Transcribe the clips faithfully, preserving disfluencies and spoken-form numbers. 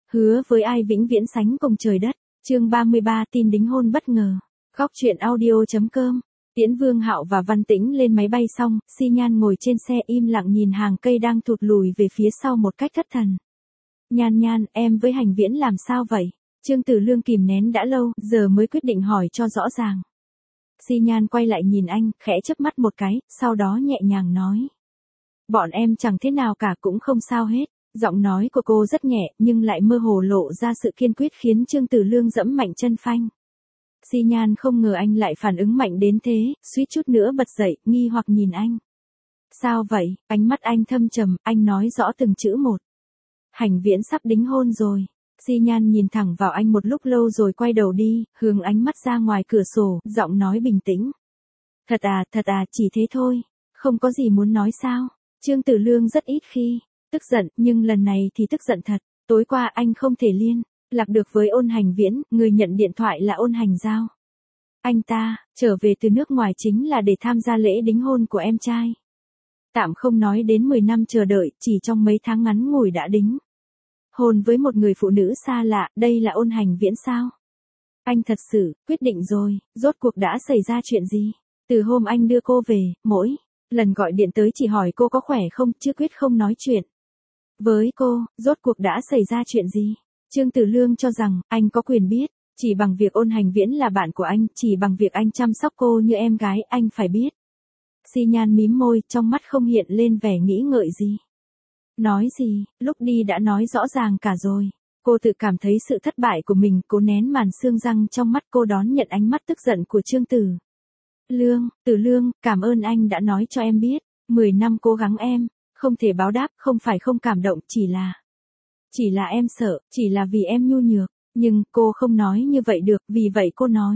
hứa với ai vĩnh viễn sánh cùng trời đất. Chương ba mươi ba tin đính hôn bất ngờ. Góc truyện audio.com. Tiễn Vương Hạo và Văn Tĩnh lên máy bay xong, Xi Nhan ngồi trên xe im lặng nhìn hàng cây đang thụt lùi về phía sau một cách thất thần. Nhan Nhan, em với Hành Viễn làm sao vậy? Trương Tử Lương kìm nén đã lâu, giờ mới quyết định hỏi cho rõ ràng. Xi Nhan quay lại nhìn anh, khẽ chớp mắt một cái, sau đó nhẹ nhàng nói. Bọn em chẳng thế nào cả, cũng không sao hết. Giọng nói của cô rất nhẹ, nhưng lại mơ hồ lộ ra sự kiên quyết khiến Trương Tử Lương giẫm mạnh chân phanh. Xi Nhan không ngờ anh lại phản ứng mạnh đến thế, suýt chút nữa bật dậy, nghi hoặc nhìn anh. Sao vậy? Ánh mắt anh thâm trầm, anh nói rõ từng chữ một. Hành Viễn sắp đính hôn rồi. Xi Nhan nhìn thẳng vào anh một lúc lâu rồi quay đầu đi, hướng ánh mắt ra ngoài cửa sổ, giọng nói bình tĩnh. Thật à, thật à, chỉ thế thôi. Không có gì muốn nói sao? Trương Tử Lương rất ít khi tức giận, nhưng lần này thì tức giận thật. Tối qua anh không thể liên lạc được với Ôn Hành Viễn, người nhận điện thoại là Ôn Hành Giao. Anh ta trở về từ nước ngoài chính là để tham gia lễ đính hôn của em trai. Tạm không nói đến mười năm chờ đợi, chỉ trong mấy tháng ngắn ngủi đã đính hôn với một người phụ nữ xa lạ. Đây là Ôn Hành Viễn sao? Anh thật sự quyết định rồi. Rốt cuộc đã xảy ra chuyện gì? Từ hôm anh đưa cô về, mỗi lần gọi điện tới chỉ hỏi cô có khỏe không, chứ quyết không nói chuyện với cô. Rốt cuộc đã xảy ra chuyện gì? Trương Tử Lương cho rằng anh có quyền biết, chỉ bằng việc Ôn Hành Viễn là bạn của anh, chỉ bằng việc anh chăm sóc cô như em gái, anh phải biết. Xi Nhan mím môi, trong mắt không hiện lên vẻ nghĩ ngợi gì. Nói gì? Lúc đi đã nói rõ ràng cả rồi. Cô tự cảm thấy sự thất bại của mình, cố nén màn xương răng trong mắt cô đón nhận ánh mắt tức giận của Trương Tử Lương. Tử Lương, cảm ơn anh đã nói cho em biết. Mười năm cố gắng em không thể báo đáp, không phải không cảm động, chỉ là Chỉ là em sợ, chỉ là vì em nhu nhược. Nhưng cô không nói như vậy được, vì vậy cô nói.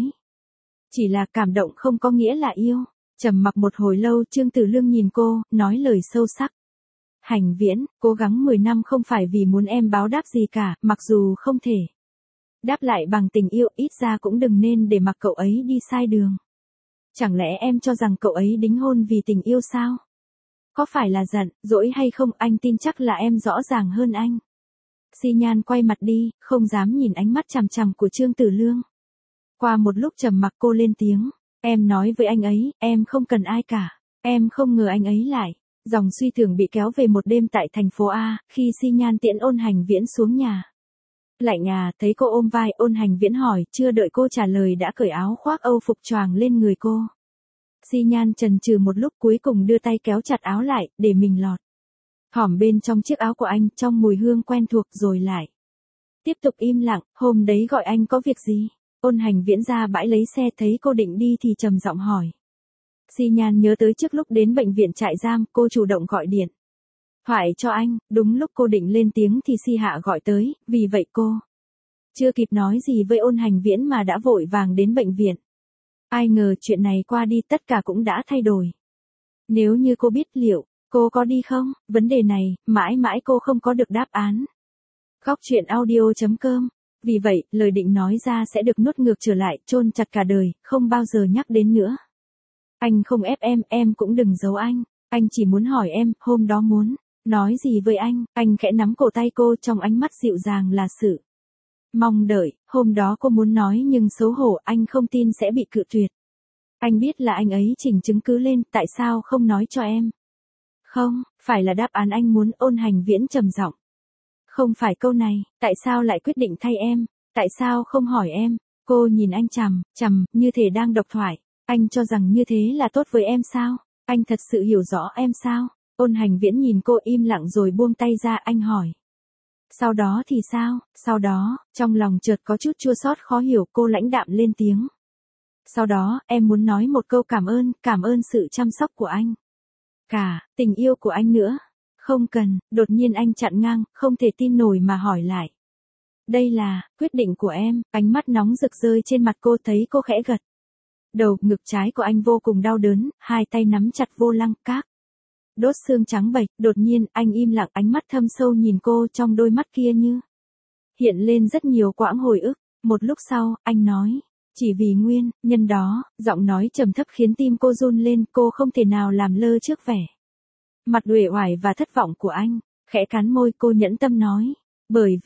Chỉ là cảm động không có nghĩa là yêu. Trầm mặc một hồi lâu, Trương Tử Lương nhìn cô, nói lời sâu sắc. Hành Viễn, cố gắng mười năm không phải vì muốn em báo đáp gì cả, mặc dù không thể đáp lại bằng tình yêu, ít ra cũng đừng nên để mặc cậu ấy đi sai đường. Chẳng lẽ em cho rằng cậu ấy đính hôn vì tình yêu sao? Có phải là giận, dỗi hay không, anh tin chắc là em rõ ràng hơn anh. Xi Nhan quay mặt đi, không dám nhìn ánh mắt chằm chằm của Trương Tử Lương. Qua một lúc trầm mặc cô lên tiếng. Em nói với anh ấy, em không cần ai cả. Em không ngờ anh ấy lại. Dòng suy tưởng bị kéo về một đêm tại thành phố A, khi Xi Nhan tiễn Ôn Hành Viễn xuống nhà. Lạnh à, thấy cô ôm vai, Ôn Hành Viễn hỏi, chưa đợi cô trả lời đã cởi áo khoác Âu phục choàng lên người cô. Xi Nhan chần chừ một lúc, cuối cùng đưa tay kéo chặt áo lại, để mình lọt hỏm bên trong chiếc áo của anh, trong mùi hương quen thuộc, rồi lại tiếp tục im lặng. Hôm đấy gọi anh có việc gì? Ôn Hành Viễn ra bãi lấy xe, thấy cô định đi thì trầm giọng hỏi. Xi Nhan nhớ tới trước lúc đến bệnh viện trại giam, cô chủ động gọi điện thoại cho anh, đúng lúc cô định lên tiếng thì Si Hạ gọi tới, vì vậy cô chưa kịp nói gì với Ôn Hành Viễn mà đã vội vàng đến bệnh viện. Ai ngờ chuyện này qua đi tất cả cũng đã thay đổi. Nếu như cô biết liệu cô có đi không? Vấn đề này, mãi mãi cô không có được đáp án. Góc truyện audio.com. Vì vậy, lời định nói ra sẽ được nuốt ngược trở lại, chôn chặt cả đời, không bao giờ nhắc đến nữa. Anh không ép em, em cũng đừng giấu anh. Anh chỉ muốn hỏi em, hôm đó muốn nói gì với anh. Anh khẽ nắm cổ tay cô, trong ánh mắt dịu dàng là sự mong đợi. Hôm đó cô muốn nói nhưng xấu hổ, anh không tin sẽ bị cự tuyệt. Anh biết là anh ấy chỉnh chứng cứ lên, tại sao không nói cho em? Không, phải là đáp án anh muốn. Ôn Hành Viễn trầm giọng. Không phải câu này, tại sao lại quyết định thay em? Tại sao không hỏi em? Cô nhìn anh chằm chằm, như thể đang độc thoại. Anh cho rằng như thế là tốt với em sao? Anh thật sự hiểu rõ em sao? Ôn Hành Viễn nhìn cô im lặng rồi buông tay ra, anh hỏi. Sau đó thì sao? Sau đó, trong lòng chợt có chút chua xót khó hiểu, cô lãnh đạm lên tiếng. Sau đó, em muốn nói một câu cảm ơn, cảm ơn sự chăm sóc của anh. Cả, tình yêu của anh nữa. Không cần, đột nhiên anh chặn ngang, không thể tin nổi mà hỏi lại. Đây là quyết định của em. Ánh mắt nóng rực rơi trên mặt cô, thấy cô khẽ gật đầu, ngực trái của anh vô cùng đau đớn, hai tay nắm chặt vô lăng, các đốt xương trắng bệch. Đột nhiên, anh im lặng, ánh mắt thâm sâu nhìn cô, trong đôi mắt kia như hiện lên rất nhiều quãng hồi ức. Một lúc sau, anh nói, chỉ vì nguyên nhân đó. Giọng nói trầm thấp khiến tim cô run lên, cô không thể nào làm lơ trước vẻ mặt uể oải và thất vọng của anh. Khẽ cắn môi, cô nhẫn tâm nói, bởi vì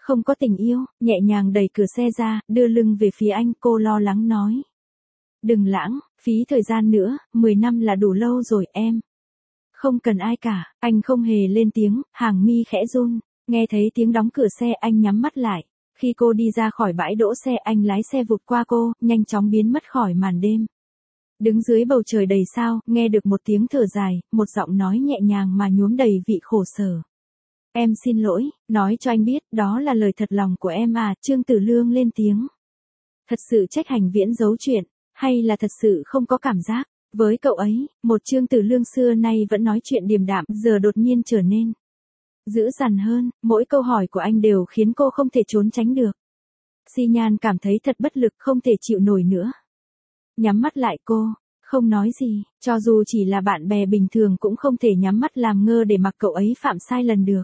Không có tình yêu, nhẹ nhàng đẩy cửa xe ra, đưa lưng về phía anh, cô lo lắng nói. Đừng lãng, phí thời gian nữa, mười năm là đủ lâu rồi em. Không cần ai cả, anh không hề lên tiếng, hàng mi khẽ run, nghe thấy tiếng đóng cửa xe anh nhắm mắt lại. Khi cô đi ra khỏi bãi đỗ xe anh lái xe vụt qua cô, nhanh chóng biến mất khỏi màn đêm. Đứng dưới bầu trời đầy sao, nghe được một tiếng thở dài, một giọng nói nhẹ nhàng mà nhuốm đầy vị khổ sở. Em xin lỗi, nói cho anh biết, đó là lời thật lòng của em à, Trương Tử Lương lên tiếng. Thật sự trách Hành Viễn giấu chuyện, hay là thật sự không có cảm giác, với cậu ấy, một Trương Tử Lương xưa nay vẫn nói chuyện điềm đạm, giờ đột nhiên trở nên dữ dằn hơn, mỗi câu hỏi của anh đều khiến cô không thể trốn tránh được. Xi Nhan cảm thấy thật bất lực, không thể chịu nổi nữa. Nhắm mắt lại cô, không nói gì, cho dù chỉ là bạn bè bình thường cũng không thể nhắm mắt làm ngơ để mặc cậu ấy phạm sai lần được.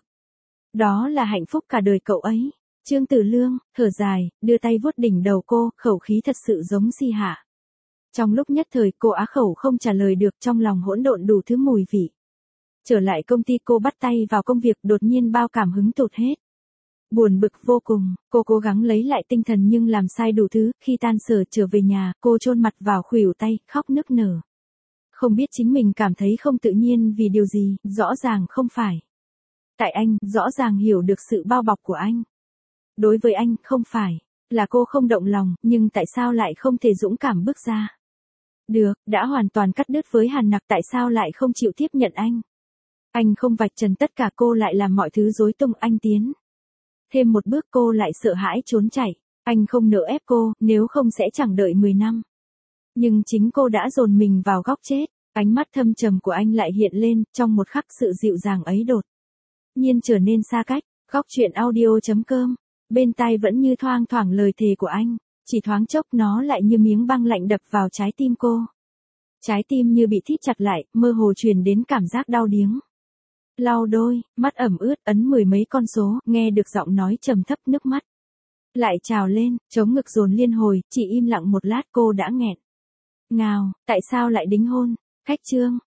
Đó là hạnh phúc cả đời cậu ấy. Trương Tử Lương, thở dài, đưa tay vuốt đỉnh đầu cô, khẩu khí thật sự giống Si Hạ. Trong lúc nhất thời cô á khẩu không trả lời được, trong lòng hỗn độn đủ thứ mùi vị. Trở lại công ty cô bắt tay vào công việc, đột nhiên bao cảm hứng tụt hết. Buồn bực vô cùng, cô cố gắng lấy lại tinh thần nhưng làm sai đủ thứ, khi tan sở trở về nhà, cô chôn mặt vào khuỷu tay, khóc nức nở. Không biết chính mình cảm thấy không tự nhiên vì điều gì, rõ ràng không phải. Tại anh, rõ ràng hiểu được sự bao bọc của anh. Đối với anh, không phải là cô không động lòng, nhưng tại sao lại không thể dũng cảm bước ra? Được, đã hoàn toàn cắt đứt với Hàn Nặc, tại sao lại không chịu tiếp nhận anh? Anh không vạch trần tất cả, cô lại làm mọi thứ rối tung, anh tiến thêm một bước cô lại sợ hãi trốn chạy. Anh không nỡ ép cô, nếu không sẽ chẳng đợi mười năm. Nhưng chính cô đã dồn mình vào góc chết. Ánh mắt thâm trầm của anh lại hiện lên, trong một khắc sự dịu dàng ấy đột nhiên trở nên xa cách. Góc truyện audio chấm com. Bên tai vẫn như thoang thoảng lời thề của anh, chỉ thoáng chốc nó lại như miếng băng lạnh đập vào trái tim cô. Trái tim như bị thít chặt lại, mơ hồ truyền đến cảm giác đau điếng. Lau đôi, mắt ẩm ướt, ấn mười mấy con số, nghe được giọng nói trầm thấp, nước mắt lại trào lên, chống ngực dồn liên hồi, chỉ im lặng một lát cô đã nghẹn ngào, tại sao lại đính hôn? Khách Trương,